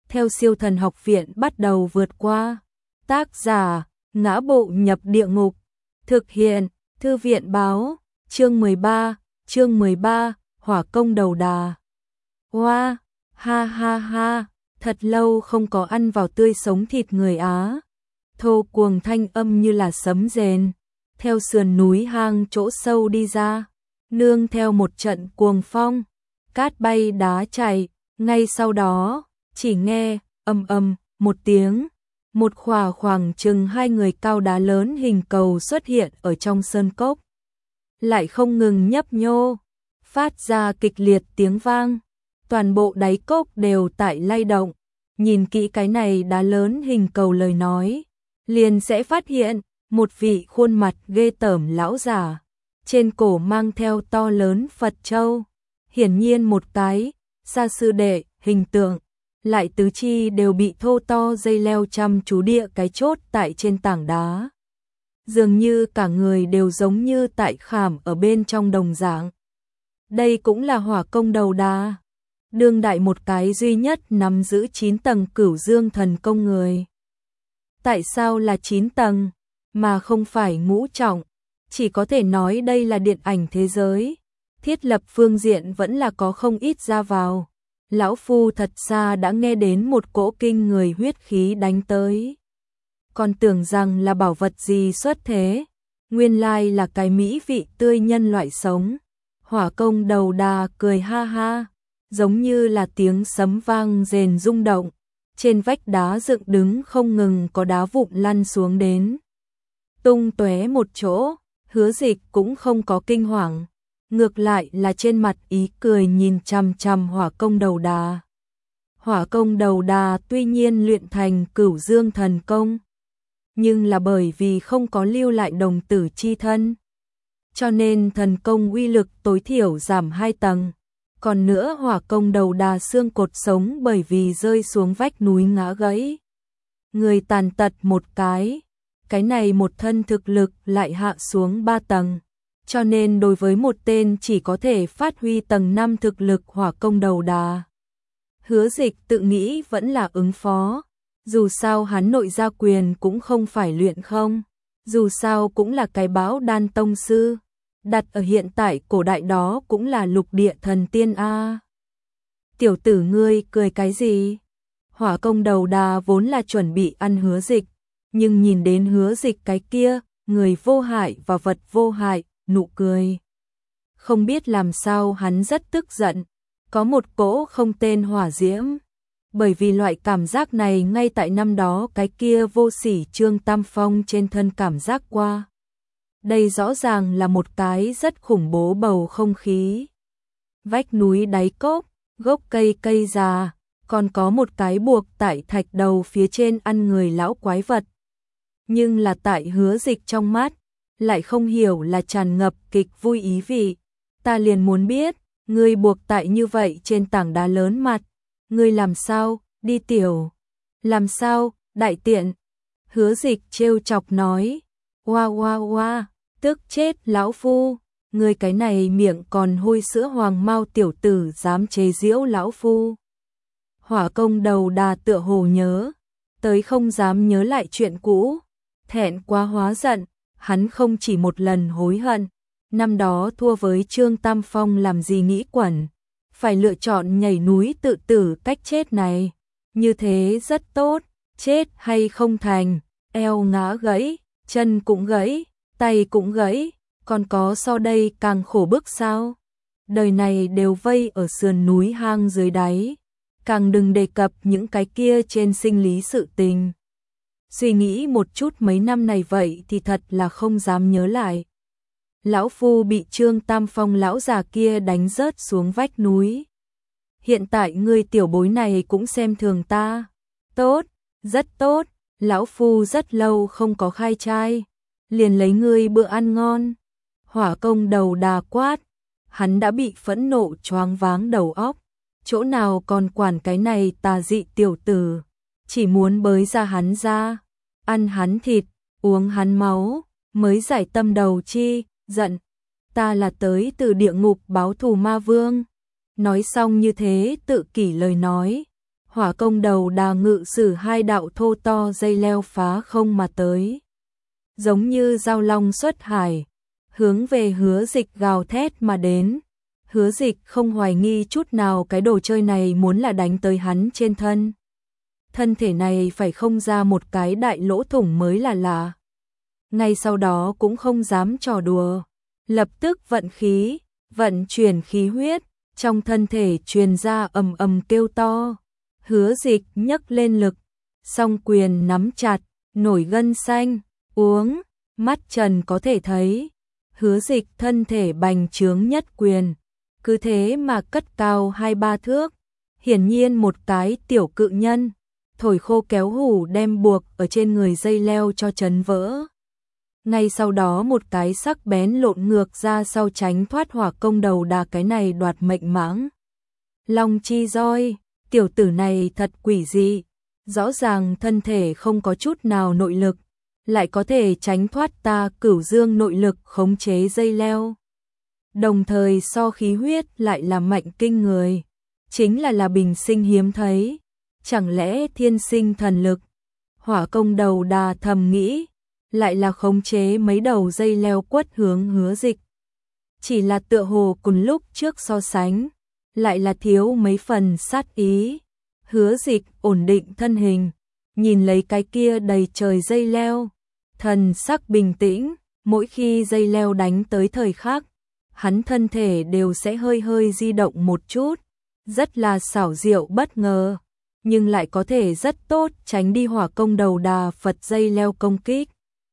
theo Siêu Thần Học Viện bắt đầu vượt qua. Tác giả: Ngã Bộ Nhập Địa Ngục. Thực hiện: Thư viện báo. Chương 13, Hỏa công đầu đà. Wow, ha ha ha, thật lâu không có ăn vào tươi sống thịt người Á. Thô cuồng thanh âm như là sấm rền, theo sườn núi hang chỗ sâu đi ra, nương theo một trận cuồng phong, cát bay đá chảy, ngay sau đó, chỉ nghe ầm ầm một tiếng, một khoảng chừng 2 người cao đá lớn hình cầu xuất hiện ở trong sơn cốc, lại không ngừng nhấp nhô, phát ra kịch liệt tiếng vang, toàn bộ đáy cốc đều tại lay động. Nhìn kỹ cái này đá lớn hình cầu lời nói, liền sẽ phát hiện một vị khuôn mặt ghê tởm lão già, trên cổ mang theo to lớn Phật châu, hiển nhiên một cái sa sư đệ hình tượng, lại tứ chi đều bị thô to dây leo chăm chú địa cái chốt tại trên tảng đá. Dường như cả người đều giống như tại khảm ở bên trong đồng dạng. Đây cũng là hỏa công đầu đà, đương đại một cái duy nhất nắm giữ 9 tầng Cửu Dương thần công người. Tại sao là 9 tầng, mà không phải ngũ trọng? Chỉ có thể nói đây là điện ảnh thế giới. Thiết lập phương diện vẫn là có không ít ra vào. Lão Phu thật xa đã nghe đến một cỗ kinh người huyết khí đánh tới. Còn tưởng rằng là bảo vật gì xuất thế. Nguyên lai là cái mỹ vị tươi nhân loại sống. Hỏa công đầu đà cười ha ha, giống như là tiếng sấm vang rền rung động. Trên vách đá dựng đứng không ngừng có đá vụn lăn xuống đến. Tung tóe một chỗ, Hứa Dịch cũng không có kinh hoàng. Ngược lại là trên mặt ý cười nhìn chằm chằm hỏa công đầu đà. Hỏa công đầu đà tuy nhiên luyện thành Cửu Dương thần công, nhưng là bởi vì không có lưu lại đồng tử chi thân, cho nên thần công uy lực tối thiểu giảm 2 tầng. Còn nữa hỏa công đầu đà xương cột sống bởi vì rơi xuống vách núi ngã gãy. Người tàn tật một cái này một thân thực lực lại hạ xuống 3 tầng. Cho nên đối với một tên chỉ có thể phát huy tầng 5 thực lực hỏa công đầu đà, Hứa Dịch tự nghĩ vẫn là ứng phó. Dù sao hắn nội gia quyền cũng không phải luyện không. Dù sao cũng là cái bão đan tông sư. Đặt ở hiện tại cổ đại đó cũng là lục địa thần tiên a. Tiểu tử ngươi cười cái gì? Hỏa công đầu đà vốn là chuẩn bị ăn Hứa Dịch, nhưng nhìn đến Hứa Dịch cái kia, người vô hại và vật vô hại, nụ cười. Không biết làm sao hắn rất tức giận, có một cỗ không tên hỏa diễm. Bởi vì loại cảm giác này ngay tại năm đó cái kia vô sỉ Trương Tam Phong trên thân cảm giác qua. Đây rõ ràng là một cái rất khủng bố bầu không khí. Vách núi đáy cốc, gốc cây già, còn có một cái buộc tại thạch đầu phía trên ăn người lão quái vật. Nhưng là tại Hứa Dịch trong mắt, lại không hiểu là tràn ngập kịch vui ý vị. Ta liền muốn biết, ngươi buộc tại như vậy trên tảng đá lớn mặt, ngươi làm sao, đi tiểu? Làm sao, đại tiện? Hứa Dịch trêu chọc nói, oa, tức chết lão phu, ngươi cái này miệng còn hôi sữa hoàng mao tiểu tử dám chế giễu lão phu. Hỏa công đầu đà tựa hồ nhớ, tới không dám nhớ lại chuyện cũ, thẹn quá hóa giận, hắn không chỉ một lần hối hận, năm đó thua với Trương Tam Phong làm gì nghĩ quẩn, phải lựa chọn nhảy núi tự tử cách chết này, như thế rất tốt, chết hay không thành, eo ngã gãy, chân cũng gãy, tay cũng gãy, còn có so đây càng khổ bức sao? Đời này đều vây ở sườn núi hang dưới đáy, càng đừng đề cập những cái kia trên sinh lý sự tình. Suy nghĩ một chút mấy năm này vậy thì thật là không dám nhớ lại. Lão phu bị Trương Tam Phong lão già kia đánh rớt xuống vách núi. Hiện tại ngươi tiểu bối này cũng xem thường ta. Tốt, rất tốt, lão phu rất lâu không có khai trai, liền lấy ngươi bữa ăn ngon. Hỏa công đầu đà quát, hắn đã bị phẫn nộ choáng váng đầu óc, chỗ nào còn quản cái này tà dị tiểu tử, chỉ muốn bới ra hắn ra, ăn hắn thịt, uống hắn máu, mới giải tâm đầu chi, giận. Ta là tới từ địa ngục báo thù ma vương. Nói xong như thế tự kỷ lời nói, Hỏa công đầu đà ngự sử hai đạo thô to dây leo phá không mà tới. Giống như dao long xuất hải, hướng về Hứa Dịch gào thét mà đến. Hứa Dịch không hoài nghi chút nào cái đồ chơi này muốn là đánh tới hắn trên thân. Thân thể này phải không ra một cái đại lỗ thủng mới là lạ. Ngay sau đó cũng không dám trò đùa, lập tức vận khí, vận chuyển khí huyết, trong thân thể truyền ra ầm ầm kêu to. Hứa Dịch nhấc lên lực, song quyền nắm chặt, nổi gân xanh, uống, mắt trần có thể thấy. Hứa Dịch thân thể bành trướng nhất quyền, cứ thế mà cất cao 2-3 thước, hiển nhiên một cái tiểu cự nhân, thổi khô kéo hủ đem buộc ở trên người dây leo cho chấn vỡ. Ngay sau đó một cái sắc bén lộn ngược ra sau tránh thoát hỏa công đầu đà cái này đoạt mệnh mãng. Long chi roi, tiểu tử này thật quỷ dị, rõ ràng thân thể không có chút nào nội lực, lại có thể tránh thoát ta Cửu Dương nội lực khống chế dây leo. Đồng thời so khí huyết lại là mạnh kinh người, chính là bình sinh hiếm thấy, chẳng lẽ thiên sinh thần lực. Hỏa công đầu đà thầm nghĩ, lại là khống chế mấy đầu dây leo quất hướng Hứa Dịch. Chỉ là tựa hồ cùng lúc trước so sánh, lại là thiếu mấy phần sát ý. Hứa Dịch ổn định thân hình, nhìn lấy cái kia đầy trời dây leo, thần sắc bình tĩnh, mỗi khi dây leo đánh tới thời khắc, hắn thân thể đều sẽ hơi hơi di động một chút, rất là xảo diệu bất ngờ, nhưng lại có thể rất tốt tránh đi hỏa công đầu đà Phật dây leo công kích.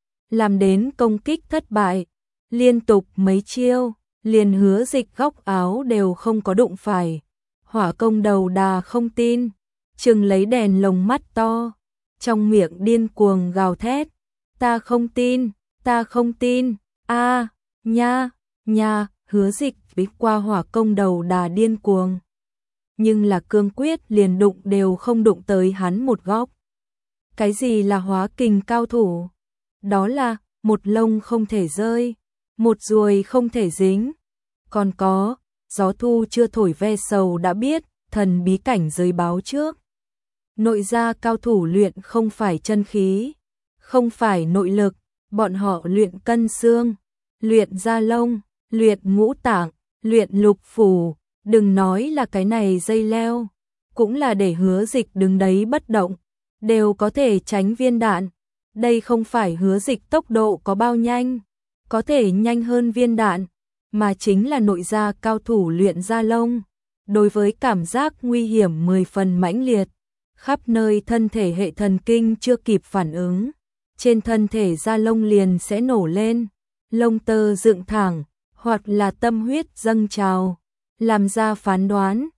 Làm đến công kích thất bại, liên tục mấy chiêu, liền Hứa Dịch góc áo đều không có đụng phải. Hỏa công đầu đà không tin, trừng lấy đèn lồng mắt to, trong miệng điên cuồng gào thét, ta không tin, ta không tin, a nha, nha. Hứa Dịch biết qua hỏa công đầu đà điên cuồng, nhưng là cương quyết liền đụng đều không đụng tới hắn một góc. Cái gì là hóa kình cao thủ? Đó là một lông không thể rơi, một ruồi không thể dính. Còn có, gió thu chưa thổi ve sầu đã biết, thần bí cảnh giới báo trước. Nội gia cao thủ luyện không phải chân khí, không phải nội lực, bọn họ luyện cân xương, luyện da lông, luyện ngũ tạng, luyện lục phủ, đừng nói là cái này dây leo, cũng là để Hứa Dịch đứng đấy bất động, đều có thể tránh viên đạn. Đây không phải Hứa Dịch tốc độ có bao nhanh, có thể nhanh hơn viên đạn, mà chính là nội gia cao thủ luyện da lông. Đối với cảm giác nguy hiểm 10 phần mãnh liệt, khắp nơi thân thể hệ thần kinh chưa kịp phản ứng, trên thân thể da lông liền sẽ nổ lên, lông tơ dựng thẳng, hoặc là tâm huyết dâng trào, làm ra phán đoán,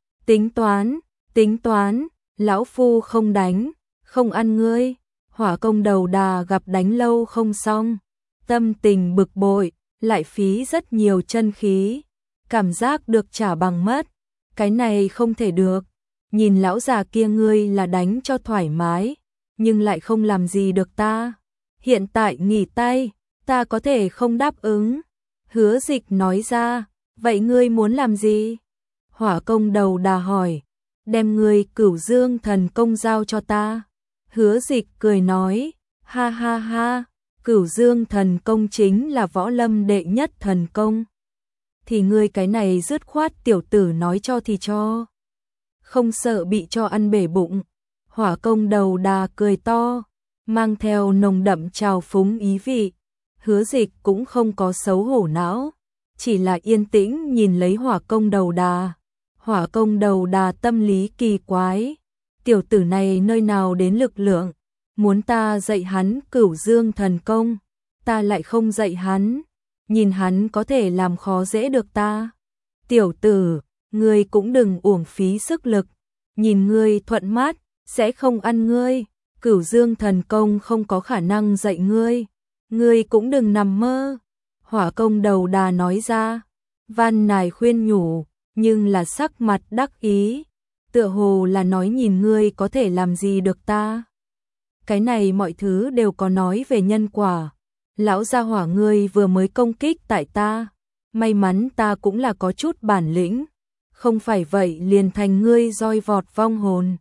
tính toán, lão phu không đánh, không ăn ngươi. Hỏa công đầu đà gặp đánh lâu không xong, tâm tình bực bội, lại phí rất nhiều chân khí, cảm giác được trả bằng mất, cái này không thể được. Nhìn lão già kia ngươi là đánh cho thoải mái, nhưng lại không làm gì được ta. Hiện tại nghỉ tay, ta có thể không đáp ứng. Hứa Dịch nói ra, vậy ngươi muốn làm gì? Hỏa công đầu đà hỏi, đem ngươi Cửu Dương thần công giao cho ta. Hứa Dịch cười nói, ha ha ha, Cửu Dương thần công chính là võ lâm đệ nhất thần công. Thì ngươi cái này dứt khoát tiểu tử nói cho thì cho. Không sợ bị cho ăn bể bụng. Hỏa công đầu đà cười to, mang theo nồng đậm trào phúng ý vị. Hứa Dịch cũng không có xấu hổ não, chỉ là yên tĩnh nhìn lấy hỏa công đầu đà. Hỏa công đầu đà tâm lý kỳ quái, tiểu tử này nơi nào đến lực lượng, muốn ta dạy hắn Cửu Dương thần công, ta lại không dạy hắn, nhìn hắn có thể làm khó dễ được ta. Tiểu tử, ngươi cũng đừng uổng phí sức lực, nhìn ngươi thuận mắt, sẽ không ăn ngươi, Cửu Dương thần công không có khả năng dạy ngươi, ngươi cũng đừng nằm mơ. Hỏa công đầu đà nói ra, van nài khuyên nhủ, nhưng là sắc mặt đắc ý, tựa hồ là nói nhìn ngươi có thể làm gì được ta. Cái này mọi thứ đều có nói về nhân quả, lão gia hỏa ngươi vừa mới công kích tại ta, may mắn ta cũng là có chút bản lĩnh, không phải vậy liền thành ngươi roi vọt vong hồn.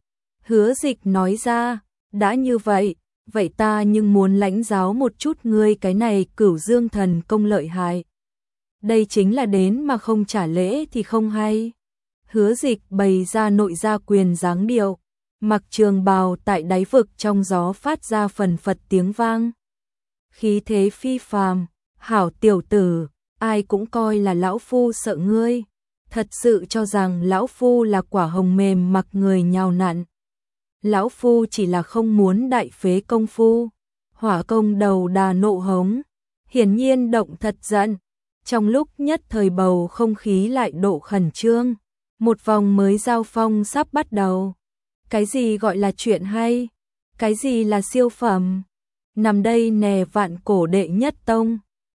Hứa Dịch nói ra, đã như vậy, vậy ta nhưng muốn lãnh giáo một chút ngươi cái này Cửu Dương thần công lợi hại. Đây chính là đến mà không trả lễ thì không hay. Hứa Dịch bày ra nội gia quyền dáng điệu, mặc trường bào tại đáy vực trong gió phát ra phần phật tiếng vang. Khí thế phi phàm, hảo tiểu tử, ai cũng coi là lão phu sợ ngươi, thật sự cho rằng lão phu là quả hồng mềm mặc người nhào nặn. Lão phu chỉ là không muốn đại phế công phu. Hỏa Công đầu đà nộ hống, hiển nhiên động thật giận. Trong lúc nhất thời bầu không khí lại độ khẩn trương, một vòng mới giao phong sắp bắt đầu. Cái gì gọi là chuyện hay? Cái gì là siêu phẩm? Nằm đây nè vạn cổ đệ nhất tông.